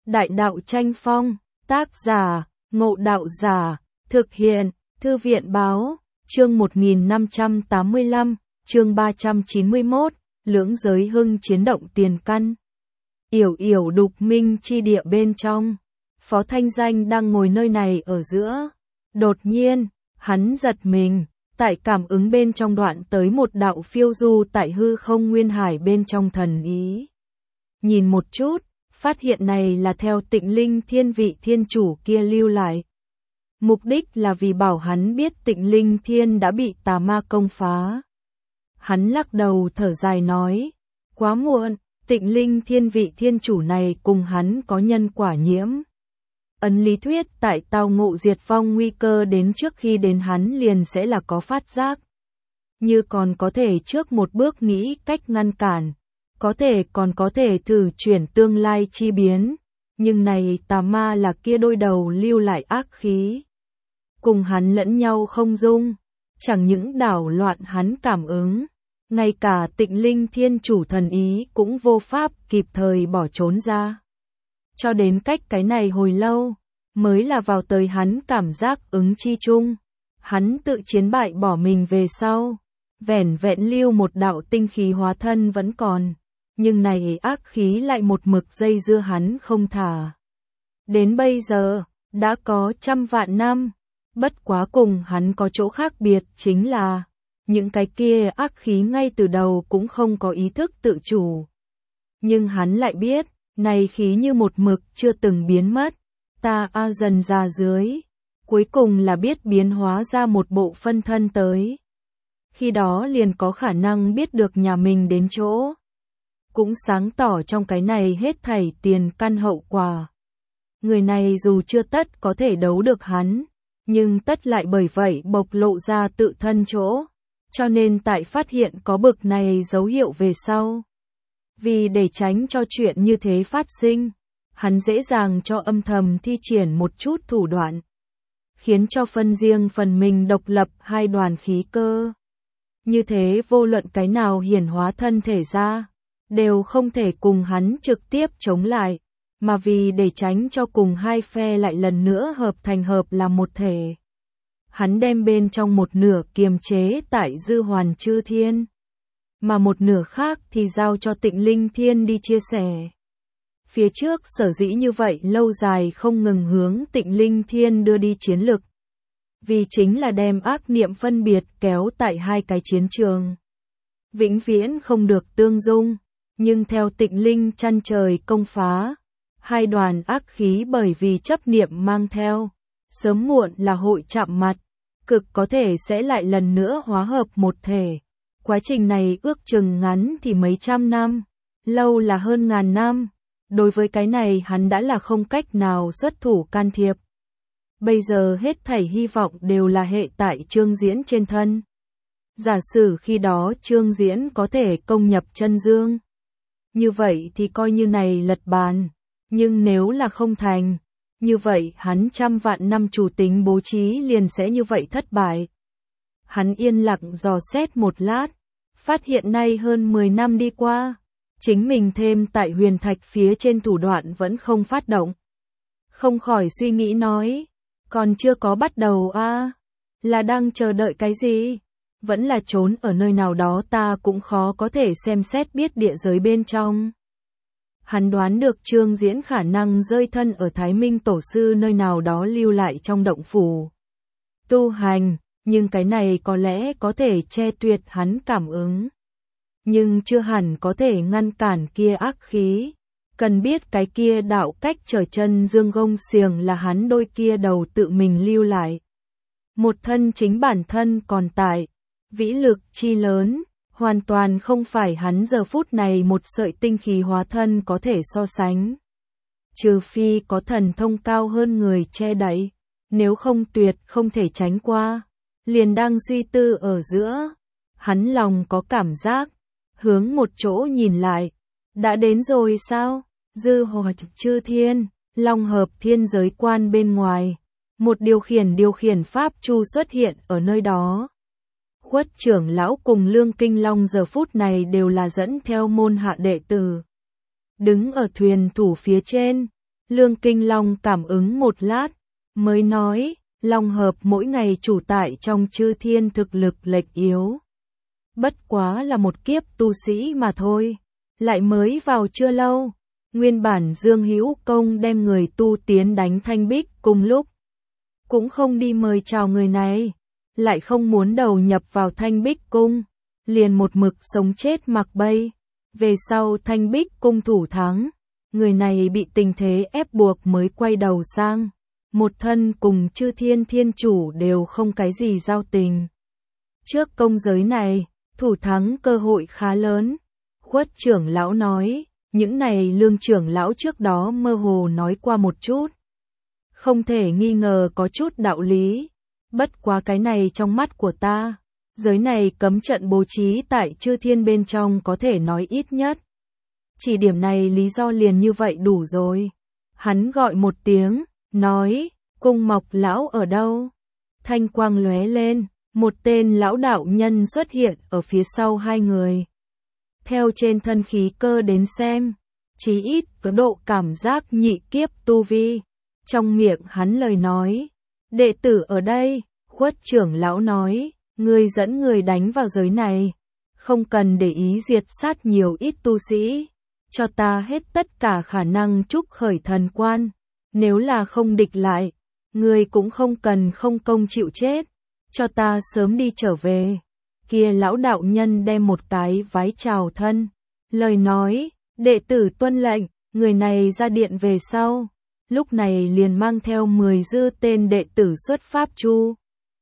Đại đạo tranh phong, tác giả, Ngộ Đạo Giả, thực hiện, Thư viện Báo, chương 1585, chương 391, lưỡng giới hưng chiến động tiền căn. Yểu yểu đục minh chi địa bên trong, Phó Thanh Danh đang ngồi nơi này ở giữa. Đột nhiên, hắn giật mình, tại cảm ứng bên trong đoạn tới một đạo phiêu du tại hư không nguyên hải bên trong thần ý. Nhìn một chút, phát hiện này là theo Tịnh Linh Thiên vị thiên chủ kia lưu lại. Mục đích là vì bảo hắn biết Tịnh Linh Thiên đã bị tà ma công phá. Hắn lắc đầu thở dài nói, quá muộn, Tịnh Linh Thiên vị thiên chủ này cùng hắn có nhân quả nhiễm. Ấn lý thuyết tại tao ngộ diệt vong nguy cơ đến trước khi đến hắn liền sẽ là có phát giác. Như còn có thể trước một bước nghĩ cách ngăn cản, còn có thể thử chuyển tương lai chi biến, nhưng này tà ma là kia đôi đầu lưu lại ác khí. Cùng hắn lẫn nhau không dung, chẳng những đảo loạn hắn cảm ứng, ngay cả Tịnh Linh Thiên chủ thần ý cũng vô pháp kịp thời bỏ trốn ra. Cho đến cách cái này hồi lâu, mới là vào tới hắn cảm giác ứng chi chung. Hắn tự chiến bại bỏ mình về sau, vẻn vẹn lưu một đạo tinh khí hóa thân vẫn còn, nhưng này ác khí lại một mực dây dưa hắn không thả. Đến bây giờ, đã có trăm vạn năm, bất quá cùng hắn có chỗ khác biệt chính là, những cái kia ác khí ngay từ đầu cũng không có ý thức tự chủ. Nhưng hắn lại biết, này khí như một mực chưa từng biến mất, dần ra dưới, cuối cùng là biết biến hóa ra một bộ phân thân tới. Khi đó liền có khả năng biết được nhà mình đến chỗ. Cũng sáng tỏ trong cái này hết thảy tiền căn hậu quả. Người này dù chưa tất có thể đấu được hắn, nhưng tất lại bởi vậy bộc lộ ra tự thân chỗ. Cho nên tại phát hiện có bực này dấu hiệu về sau. Vì để tránh cho chuyện như thế phát sinh, hắn dễ dàng cho âm thầm thi triển một chút thủ đoạn, khiến cho phân riêng phần mình độc lập hai đoàn khí cơ. Như thế vô luận cái nào hiển hóa thân thể ra, đều không thể cùng hắn trực tiếp chống lại, mà vì để tránh cho cùng hai phe lại lần nữa hợp thành hợp làm một thể. Hắn đem bên trong một nửa kiềm chế tại Dư Hoàn Chư Thiên, mà một nửa khác thì giao cho Tịnh Linh Thiên đi chia sẻ. Phía trước sở dĩ như vậy lâu dài không ngừng hướng Tịnh Linh Thiên đưa đi chiến lực, vì chính là đem ác niệm phân biệt kéo tại hai cái chiến trường. Vĩnh viễn không được tương dung, nhưng theo Tịnh Linh chăn trời công phá, hai đoàn ác khí bởi vì chấp niệm mang theo, sớm muộn là hội chạm mặt, cực có thể sẽ lại lần nữa hóa hợp một thể. Quá trình này ước chừng ngắn thì mấy trăm năm, lâu là hơn ngàn năm. Đối với cái này hắn đã là không cách nào xuất thủ can thiệp. Bây giờ hết thảy hy vọng đều là hệ tại Trương Diễn trên thân. Giả sử khi đó Trương Diễn có thể công nhập chân dương, như vậy thì coi như này lật bàn. Nhưng nếu là không thành, như vậy hắn trăm vạn năm chủ tính bố trí liền sẽ như vậy thất bại. Hắn yên lặng dò xét một lát, phát hiện nay hơn 10 năm đi qua, chính mình thêm tại huyền thạch phía trên thủ đoạn vẫn không phát động. Không khỏi suy nghĩ nói, còn chưa có bắt đầu là đang chờ đợi cái gì? Vẫn là trốn ở nơi nào đó ta cũng khó có thể xem xét biết địa giới bên trong. Hắn đoán được Trương Diễn khả năng rơi thân ở Thái Minh Tổ Sư nơi nào đó lưu lại trong động phủ tu hành, nhưng cái này có lẽ có thể che tuyệt hắn cảm ứng. Nhưng chưa hẳn có thể ngăn cản kia ác khí. Cần biết cái kia đạo cách trở chân dương gông xiềng là hắn đôi kia đầu tự mình lưu lại. Một thân chính bản thân còn tại, vĩ lực chi lớn, hoàn toàn không phải hắn giờ phút này một sợi tinh khí hóa thân có thể so sánh. Trừ phi có thần thông cao hơn người che đậy, nếu không tuyệt không thể tránh qua. Liền đang suy tư ở giữa, hắn lòng có cảm giác, hướng một chỗ nhìn lại. Đã đến rồi sao? Dư Hoàn Chư Thiên, Long Hợp Thiên giới quan bên ngoài. Một điều khiển pháp chu xuất hiện ở nơi đó. Khuất trưởng lão cùng Lương Kinh Long giờ phút này đều là dẫn theo môn hạ đệ tử. Đứng ở thuyền thủ phía trên, Lương Kinh Long cảm ứng một lát, mới nói, Long Hợp mỗi ngày chủ tại trong chư thiên thực lực lệch yếu. Bất quá là một kiếp tu sĩ mà thôi, lại mới vào chưa lâu. Nguyên bản Dương Hữu Công đem người tu tiến đánh Thanh Bích cùng lúc, cũng không đi mời chào người này, lại không muốn đầu nhập vào Thanh Bích cung, liền một mực sống chết mặc bay. Về sau Thanh Bích cung thủ thắng, người này bị tình thế ép buộc mới quay đầu sang, một thân cùng chư thiên thiên chủ đều không cái gì giao tình. Trước công giới này, thủ thắng cơ hội khá lớn. Khuất trưởng lão nói, những này Lương trưởng lão trước đó mơ hồ nói qua một chút. Không thể nghi ngờ có chút đạo lý. Bất quá cái này trong mắt của ta, giới này cấm trận bố trí tại chư thiên bên trong có thể nói ít nhất. Chỉ điểm này lý do liền như vậy đủ rồi. Hắn gọi một tiếng, nói, Cung Mộc lão ở đâu? Thanh quang lóe lên, một tên lão đạo nhân xuất hiện ở phía sau hai người. Theo trên thân khí cơ đến xem, chí ít có độ cảm giác nhị kiếp tu vi. Trong miệng hắn lời nói, đệ tử ở đây. Khuất trưởng lão nói, ngươi dẫn người đánh vào giới này, không cần để ý diệt sát nhiều ít tu sĩ, cho ta hết tất cả khả năng trúc khởi thần quan, nếu là không địch lại, ngươi cũng không cần không công chịu chết, cho ta sớm đi trở về. Kia lão đạo nhân đem một cái vái chào thân, lời nói, đệ tử tuân lệnh. Người này ra điện về sau, lúc này liền mang theo 10 dư tên đệ tử xuất pháp chu.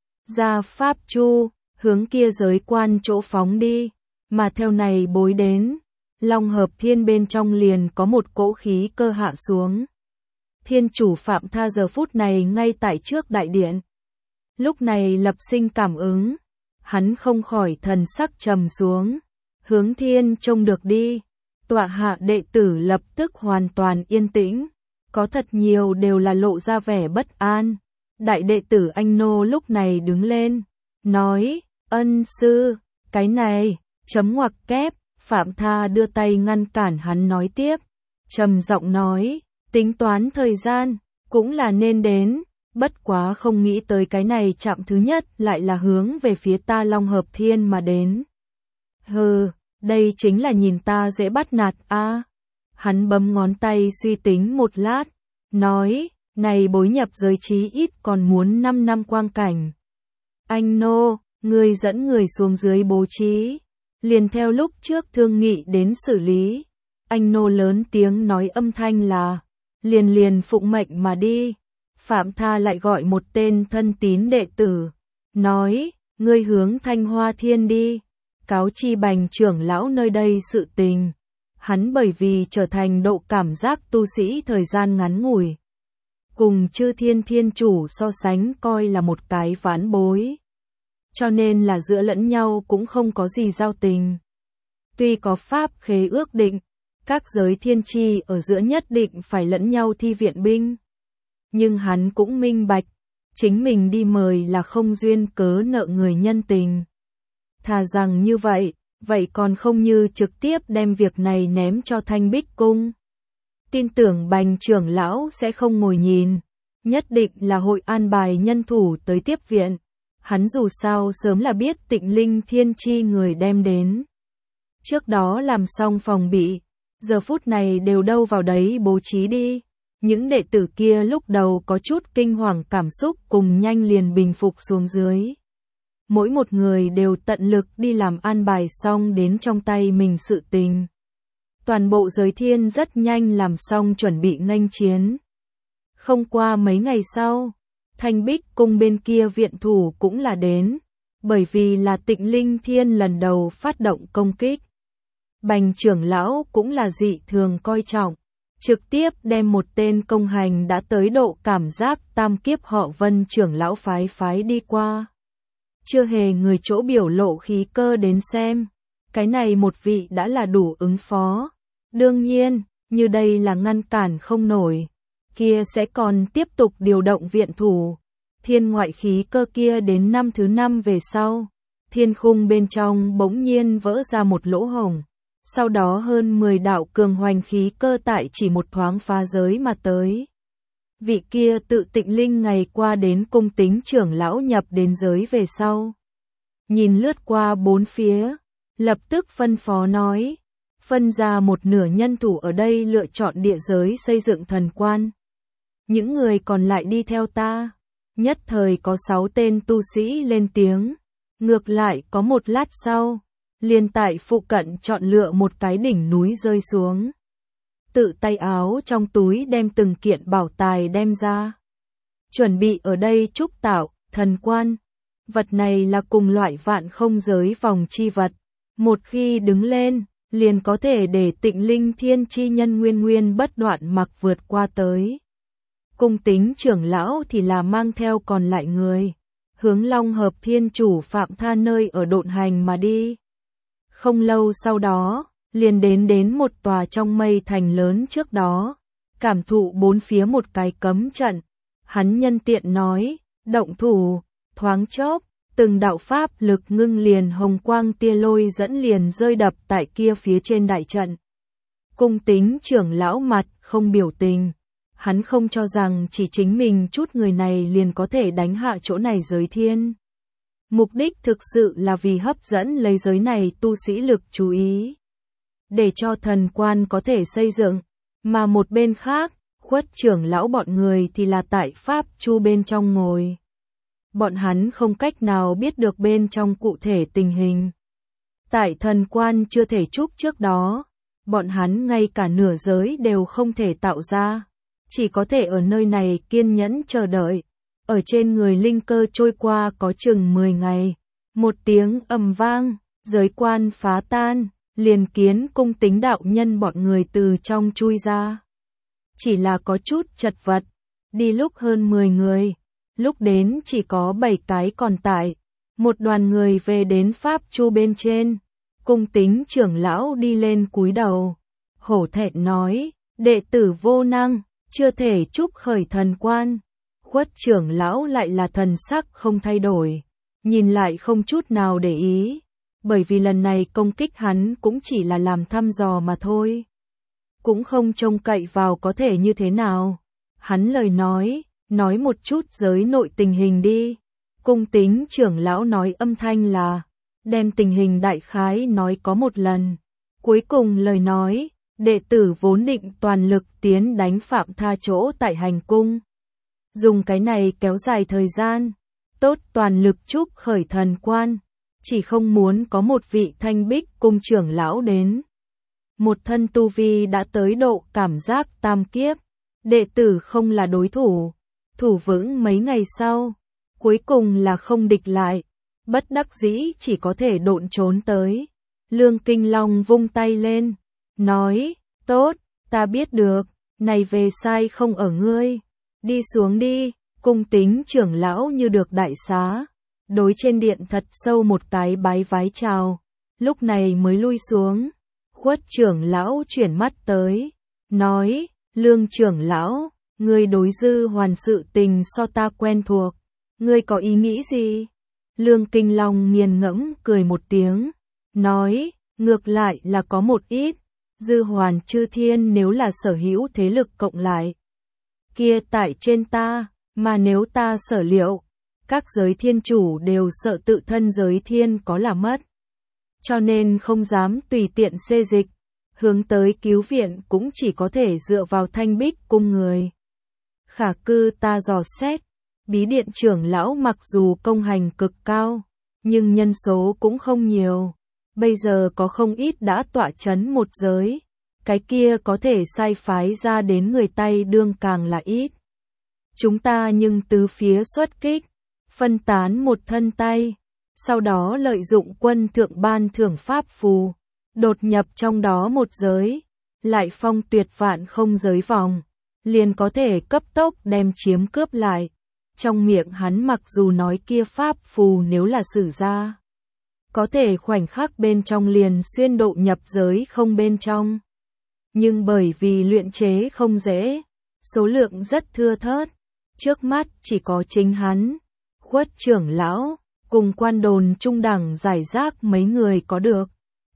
Ra pháp chu, hướng kia giới quan chỗ phóng đi, mà theo này bối đến, Long Hợp Thiên bên trong liền có một cỗ khí cơ hạ xuống. Thiên chủ Phạm Tha giờ phút này ngay tại trước đại điện. Lúc này lập sinh cảm ứng, hắn không khỏi thần sắc trầm xuống, hướng thiên trông được đi. Tọa hạ đệ tử lập tức hoàn toàn yên tĩnh, có thật nhiều đều là lộ ra vẻ bất an. Đại đệ tử Anh Nô lúc này đứng lên, nói, ân sư, cái này, chấm ngoặc kép. Phạm Tha đưa tay ngăn cản hắn nói tiếp, trầm giọng nói, tính toán thời gian, cũng là nên đến, bất quá không nghĩ tới cái này chạm thứ nhất lại là hướng về phía ta Long Hợp Thiên mà đến. Hừ, đây chính là nhìn ta dễ bắt nạt a. Hắn bấm ngón tay suy tính một lát, nói, này bối nhập giới chí ít còn muốn 5 năm quang cảnh. Anh Nô, ngươi dẫn người xuống dưới bố trí, liền theo lúc trước thương nghị đến xử lý. Anh Nô lớn tiếng nói âm thanh là, liền phụng mệnh mà đi. Phạm Tha lại gọi một tên thân tín đệ tử, nói, ngươi hướng Thanh Hoa Thiên đi, cáo chi Bành trưởng lão nơi đây sự tình. Hắn bởi vì trở thành độ cảm giác tu sĩ thời gian ngắn ngủi, cùng chư thiên thiên chủ so sánh coi là một cái ván bối, cho nên là giữa lẫn nhau cũng không có gì giao tình. Tuy có pháp khế ước định, các giới thiên tri ở giữa nhất định phải lẫn nhau thi viện binh, nhưng hắn cũng minh bạch, chính mình đi mời là không duyên cớ nợ người nhân tình. Thà rằng như vậy, vậy còn không như trực tiếp đem việc này ném cho Thanh Bích Cung. Tin tưởng Bành trưởng lão sẽ không ngồi nhìn, nhất định là hội an bài nhân thủ tới tiếp viện. Hắn dù sao sớm là biết Tịnh Linh Thiên Chi người đem đến. Trước đó làm xong phòng bị, giờ phút này đều đâu vào đấy bố trí đi. Những đệ tử kia lúc đầu có chút kinh hoàng cảm xúc cùng nhanh liền bình phục xuống dưới. Mỗi một người đều tận lực đi làm an bài xong đến trong tay mình sự tình. Toàn bộ giới thiên rất nhanh làm xong chuẩn bị nghênh chiến. Không qua mấy ngày sau, Thanh Bích Cung bên kia viện thủ cũng là đến, bởi vì là Tịnh Linh Thiên lần đầu phát động công kích. Bành trưởng lão cũng là dị thường coi trọng, trực tiếp đem một tên công hành đã tới độ cảm giác tam kiếp họ Vân trưởng lão phái đi qua. Chưa hề người chỗ biểu lộ khí cơ đến xem, cái này một vị đã là đủ ứng phó. Đương nhiên, như đây là ngăn cản không nổi, kia sẽ còn tiếp tục điều động viện thủ. Thiên ngoại khí cơ kia đến năm thứ 5 về sau, thiên khung bên trong bỗng nhiên vỡ ra một lỗ hổng, Sau đó hơn 10 đạo cường hoành khí cơ tại chỉ một thoáng phá giới mà tới. Vị kia tự tịnh linh ngày qua đến cung Tính trưởng lão nhập đến giới về sau. Nhìn lướt qua bốn phía, lập tức phân phó nói, phân ra một nửa nhân thủ ở đây lựa chọn địa giới xây dựng thần quan. Những người còn lại đi theo ta. Nhất thời có 6 tên tu sĩ lên tiếng. Ngược lại có một lát sau, liền tại phụ cận chọn lựa một cái đỉnh núi rơi xuống. Tự tay áo trong túi đem từng kiện bảo tài đem ra. Chuẩn bị ở đây trúc tạo, thần quan. Vật này là cùng loại vạn không giới vòng chi vật. Một khi đứng lên, liền có thể để Tịnh Linh Thiên chi nhân nguyên nguyên bất đoạn mặc vượt qua tới. Cung Tính trưởng lão thì là mang theo còn lại người, hướng Long Hợp Thiên chủ Phạm Tha nơi ở độn hành mà đi. Không lâu sau đó, liền đến một tòa trong mây thành lớn trước đó, cảm thụ bốn phía một cái cấm trận. Hắn nhân tiện nói, động thủ, thoáng chốc, từng đạo pháp lực ngưng liền hồng quang tia lôi dẫn liền rơi đập tại kia phía trên đại trận. Cung Tính trưởng lão mặt không biểu tình. Hắn không cho rằng chỉ chính mình chút người này liền có thể đánh hạ chỗ này giới thiên. Mục đích thực sự là vì hấp dẫn lấy giới này tu sĩ lực chú ý. Để cho thần quan có thể xây dựng. Mà một bên khác, Khuất trưởng lão bọn người thì là tại pháp chu bên trong ngồi. Bọn hắn không cách nào biết được bên trong cụ thể tình hình. Tại thần quan chưa thể trúc trước đó, bọn hắn ngay cả nửa giới đều không thể tạo ra. Chỉ có thể ở nơi này kiên nhẫn chờ đợi. Ở trên người linh cơ trôi qua có chừng 10 ngày. Một tiếng ầm vang, giới quan phá tan, liền kiến Cung Tính đạo nhân bọn người từ trong chui ra. Chỉ là có chút chật vật. Đi lúc hơn 10 người. Lúc đến chỉ có 7 cái còn tại. Một đoàn người về đến pháp chu bên trên. Cung Tính trưởng lão đi lên cúi đầu. Hổ thẹn nói, đệ tử vô năng. Chưa thể trúc khởi thần quan. Khuất trưởng lão lại là thần sắc không thay đổi. Nhìn lại không chút nào để ý. Bởi vì lần này công kích hắn cũng chỉ là làm thăm dò mà thôi. Cũng không trông cậy vào có thể như thế nào. Hắn lời nói một chút giới nội tình hình đi. Cung Tính trưởng lão nói âm thanh là, đem tình hình đại khái nói có một lần. Cuối cùng lời nói, đệ tử vốn định toàn lực tiến đánh Phạm Tha chỗ tại hành cung. Dùng cái này kéo dài thời gian, tốt toàn lực trúc khởi thần quan, chỉ không muốn có một vị Thanh Bích cung trưởng lão đến. Một thân tu vi đã tới độ cảm giác tam kiếp, đệ tử không là đối thủ, thủ vững mấy ngày sau, cuối cùng là không địch lại, bất đắc dĩ chỉ có thể độn trốn tới. Lương Kinh Long vung tay lên, nói, tốt, ta biết được, này về sai không ở ngươi, đi xuống đi. Cung Tính trưởng lão như được đại xá, đối trên điện thật sâu một cái bái vái chào, lúc này mới lui xuống. Khuất trưởng lão chuyển mắt tới, nói, Lương trưởng lão, ngươi đối Dư Hoàn sự tình so ta quen thuộc, ngươi có ý nghĩ gì? Lương Kinh Long nghiền ngẫm cười một tiếng, nói, ngược lại là có một ít. Dư Hoàn chư thiên nếu là sở hữu thế lực cộng lại, kia tại trên ta, mà nếu ta sở liệu, các giới thiên chủ đều sợ tự thân giới thiên có là mất. Cho nên không dám tùy tiện xê dịch, hướng tới cứu viện cũng chỉ có thể dựa vào Thanh Bích cung người. Khả cư ta dò xét, bí điện trưởng lão mặc dù công hành cực cao, nhưng nhân số cũng không nhiều. Bây giờ có không ít đã tọa chấn một giới, cái kia có thể sai phái ra đến người tay đương càng là ít. Chúng ta nhưng tứ phía xuất kích, phân tán một thân tay, sau đó lợi dụng quân thượng ban thưởng pháp phù, đột nhập trong đó một giới, lại phong tuyệt vạn không giới vòng, liền có thể cấp tốc đem chiếm cướp lại. Trong miệng hắn mặc dù nói kia pháp phù nếu là sử ra, có thể khoảnh khắc bên trong liền xuyên độ nhập giới không bên trong. Nhưng bởi vì luyện chế không dễ, số lượng rất thưa thớt, trước mắt chỉ có chính hắn, Khuất trưởng lão, cùng quan đồn trung đẳng giải rác mấy người có được.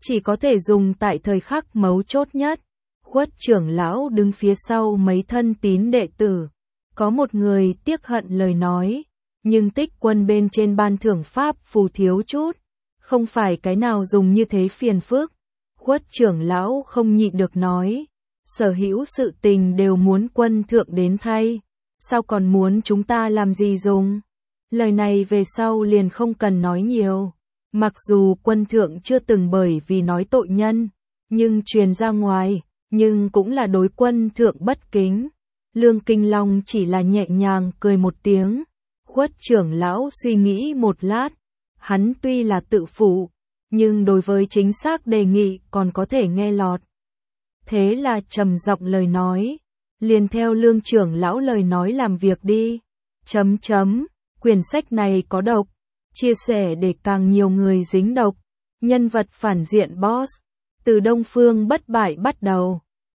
chỉ có thể dùng tại thời khắc mấu chốt nhất. Khuất trưởng lão đứng phía sau mấy thân tín đệ tử. Có một người tiếc hận lời nói, nhưng Tích Quân bên trên ban thưởng pháp phù thiếu chút, không phải cái nào dùng như thế phiền phức. Khuất trưởng lão không nhịn được nói, sở hữu sự tình đều muốn quân thượng đến thay, sao còn muốn chúng ta làm gì dùng? Lời này về sau liền không cần nói nhiều. Mặc dù quân thượng chưa từng bởi vì nói tội nhân, nhưng truyền ra ngoài, nhưng cũng là đối quân thượng bất kính. Lương Kinh Long chỉ là nhẹ nhàng cười một tiếng. Khuất trưởng lão suy nghĩ một lát, hắn tuy là tự phụ, nhưng đối với chính xác đề nghị còn có thể nghe lọt. Thế là trầm giọng lời nói, liền theo Lương trưởng lão lời nói làm việc đi. Quyển sách này có độc, chia sẻ để càng nhiều người dính độc. Nhân vật phản diện boss, từ Đông Phương Bất Bại bắt đầu.